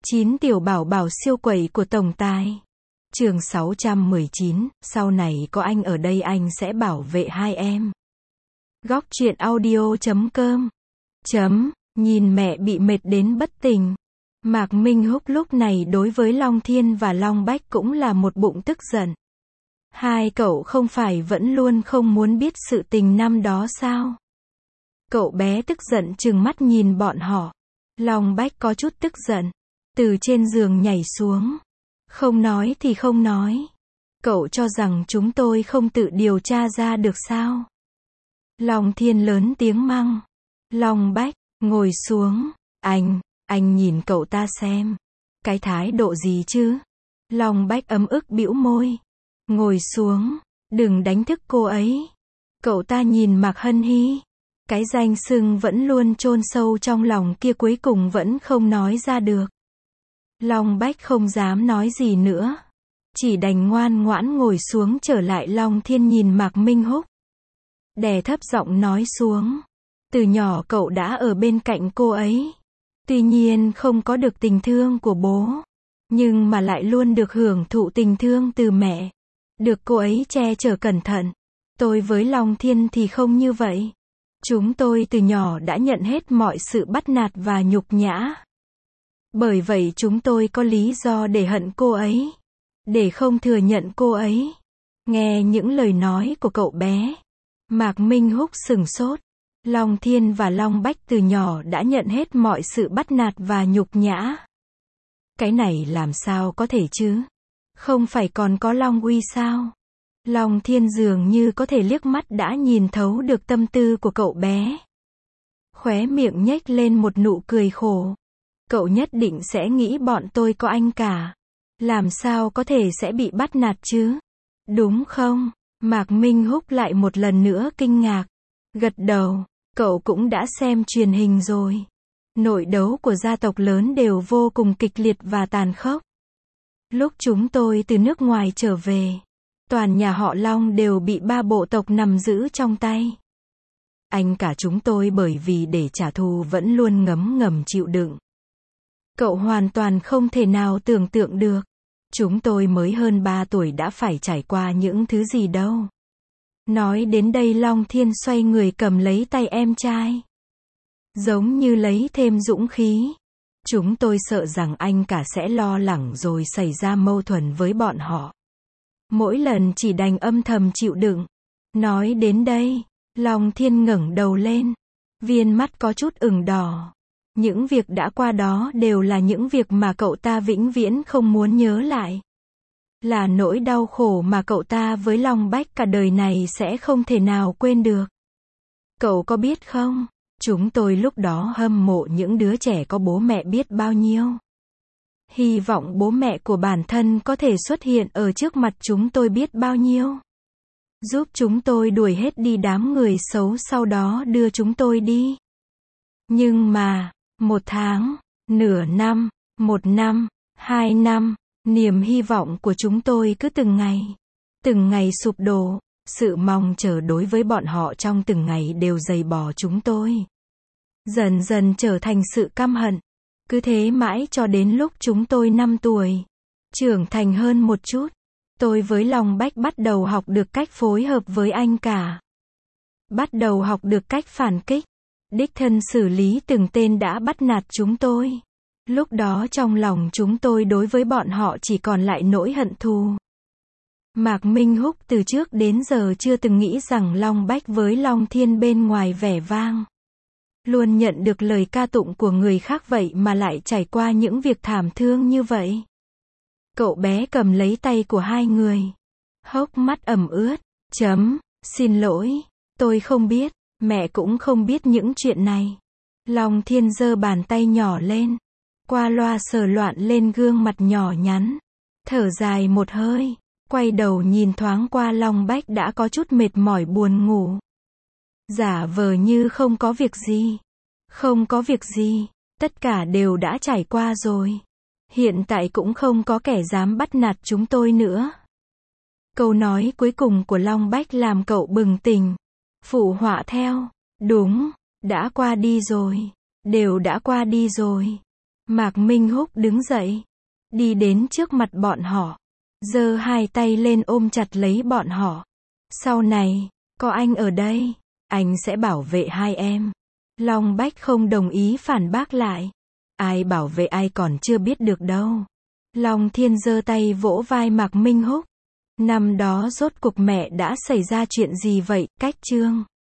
9 tiểu bảo bảo siêu quẩy của tổng tài. Chương 619, sau này có anh ở đây anh sẽ bảo vệ hai em. Góc truyện audio.com. Nhìn mẹ bị mệt đến bất tỉnh. Mạc Minh Húc lúc này đối với Long Thiên và Long Bách cũng là một bụng tức giận. Hai cậu không phải vẫn luôn không muốn biết sự tình năm đó sao? Cậu bé tức giận trừng mắt nhìn bọn họ. Long Bách có chút tức giận. Từ trên giường nhảy xuống. Không nói thì không nói. Cậu cho rằng chúng tôi không tự điều tra ra được sao? Long Thiên lớn tiếng mắng. Long Bách, ngồi xuống. Anh nhìn cậu ta xem. Cái thái độ gì chứ? Long Bách ấm ức bĩu môi. Ngồi xuống, đừng đánh thức cô ấy. Cậu ta nhìn Mạc Hân Hy. Cái danh xưng vẫn luôn chôn sâu trong lòng kia cuối cùng vẫn không nói ra được. Long Bách không dám nói gì nữa. Chỉ đành ngoan ngoãn ngồi xuống trở lại. Long Thiên nhìn Mạc Minh Húc. Đè thấp giọng nói xuống. Từ nhỏ cậu đã ở bên cạnh cô ấy. Tuy nhiên không có được tình thương của bố. Nhưng mà lại luôn được hưởng thụ tình thương từ mẹ. Được cô ấy che chở cẩn thận. Tôi với Long Thiên thì không như vậy. Chúng tôi từ nhỏ đã nhận hết mọi sự bắt nạt và nhục nhã. Bởi vậy chúng tôi có lý do để hận cô ấy. Để không thừa nhận cô ấy. Nghe những lời nói của cậu bé. Mạc Minh Húc sửng sốt. Long Thiên và Long Bách từ nhỏ đã nhận hết mọi sự bắt nạt và nhục nhã. Cái này làm sao có thể chứ? Không phải còn có Long Uy sao? Long Thiên dường như có thể liếc mắt đã nhìn thấu được tâm tư của cậu bé. Khóe miệng nhếch lên một nụ cười khổ. Cậu nhất định sẽ nghĩ bọn tôi có anh cả. Làm sao có thể sẽ bị bắt nạt chứ? Đúng không? Mạc Minh Húc lại một lần nữa kinh ngạc. Gật đầu, cậu cũng đã xem truyền hình rồi. Nội đấu của gia tộc lớn đều vô cùng kịch liệt và tàn khốc. Lúc chúng tôi từ nước ngoài trở về, toàn nhà họ Long đều bị 3 bộ tộc nắm giữ trong tay. Anh cả chúng tôi bởi vì để trả thù vẫn luôn ngấm ngầm chịu đựng. Cậu hoàn toàn không thể nào tưởng tượng được. Chúng tôi mới hơn 3 tuổi đã phải trải qua những thứ gì đâu. Nói đến đây Long Thiên xoay người cầm lấy tay em trai. Giống như lấy thêm dũng khí. Chúng tôi sợ rằng anh cả sẽ lo lắng rồi xảy ra mâu thuẫn với bọn họ. Mỗi lần chỉ đành âm thầm chịu đựng. Nói đến đây, Long Thiên ngẩng đầu lên. Viên mắt có chút ửng đỏ. Những việc đã qua đó đều là những việc mà cậu ta vĩnh viễn không muốn nhớ lại. Là nỗi đau khổ mà cậu ta với Long Bách cả đời này sẽ không thể nào quên được. Cậu có biết không? Chúng tôi lúc đó hâm mộ những đứa trẻ có bố mẹ biết bao nhiêu. Hy vọng bố mẹ của bản thân có thể xuất hiện ở trước mặt chúng tôi biết bao nhiêu. Giúp chúng tôi đuổi hết đi đám người xấu sau đó đưa chúng tôi đi. Nhưng mà, 1 tháng, nửa năm, 1 năm, 2 năm, niềm hy vọng của chúng tôi cứ từng ngày sụp đổ. Sự mong chờ đối với bọn họ trong từng ngày đều dày bò chúng tôi. Dần dần trở thành sự căm hận. Cứ thế mãi cho đến lúc chúng tôi 5 tuổi. Trưởng thành hơn một chút. Tôi với Long Bách bắt đầu học được cách phối hợp với anh cả. Bắt đầu học được cách phản kích. Đích thân xử lý từng tên đã bắt nạt chúng tôi. Lúc đó trong lòng chúng tôi đối với bọn họ chỉ còn lại nỗi hận thù. Mạc Minh Húc từ trước đến giờ chưa từng nghĩ rằng Long Bách với Long Thiên bên ngoài vẻ vang. Luôn nhận được lời ca tụng của người khác vậy mà lại trải qua những việc thảm thương như vậy. Cậu bé cầm lấy tay của hai người. Hốc mắt ẩm ướt. Xin lỗi. Tôi không biết. Mẹ cũng không biết những chuyện này. Long Thiên giơ bàn tay nhỏ lên. Qua loa sờ loạn lên gương mặt nhỏ nhắn. Thở dài một hơi. Quay đầu nhìn thoáng qua Long Bách đã có chút mệt mỏi buồn ngủ. Giả vờ như không có việc gì. Không có việc gì. Tất cả đều đã trải qua rồi. Hiện tại cũng không có kẻ dám bắt nạt chúng tôi nữa. Câu nói cuối cùng của Long Bách làm cậu bừng tỉnh. Phụ họa theo. Đúng. Đã qua đi rồi. Đều đã qua đi rồi. Mạc Minh Húc đứng dậy, đi đến trước mặt bọn họ, giơ hai tay lên ôm chặt lấy bọn họ. Sau này, có anh ở đây, anh sẽ bảo vệ hai em. Long Bách không đồng ý phản bác lại. Ai bảo vệ ai còn chưa biết được đâu. Long Thiên giơ tay vỗ vai Mạc Minh Húc. Năm đó rốt cuộc mẹ đã xảy ra chuyện gì vậy, Cách Trương?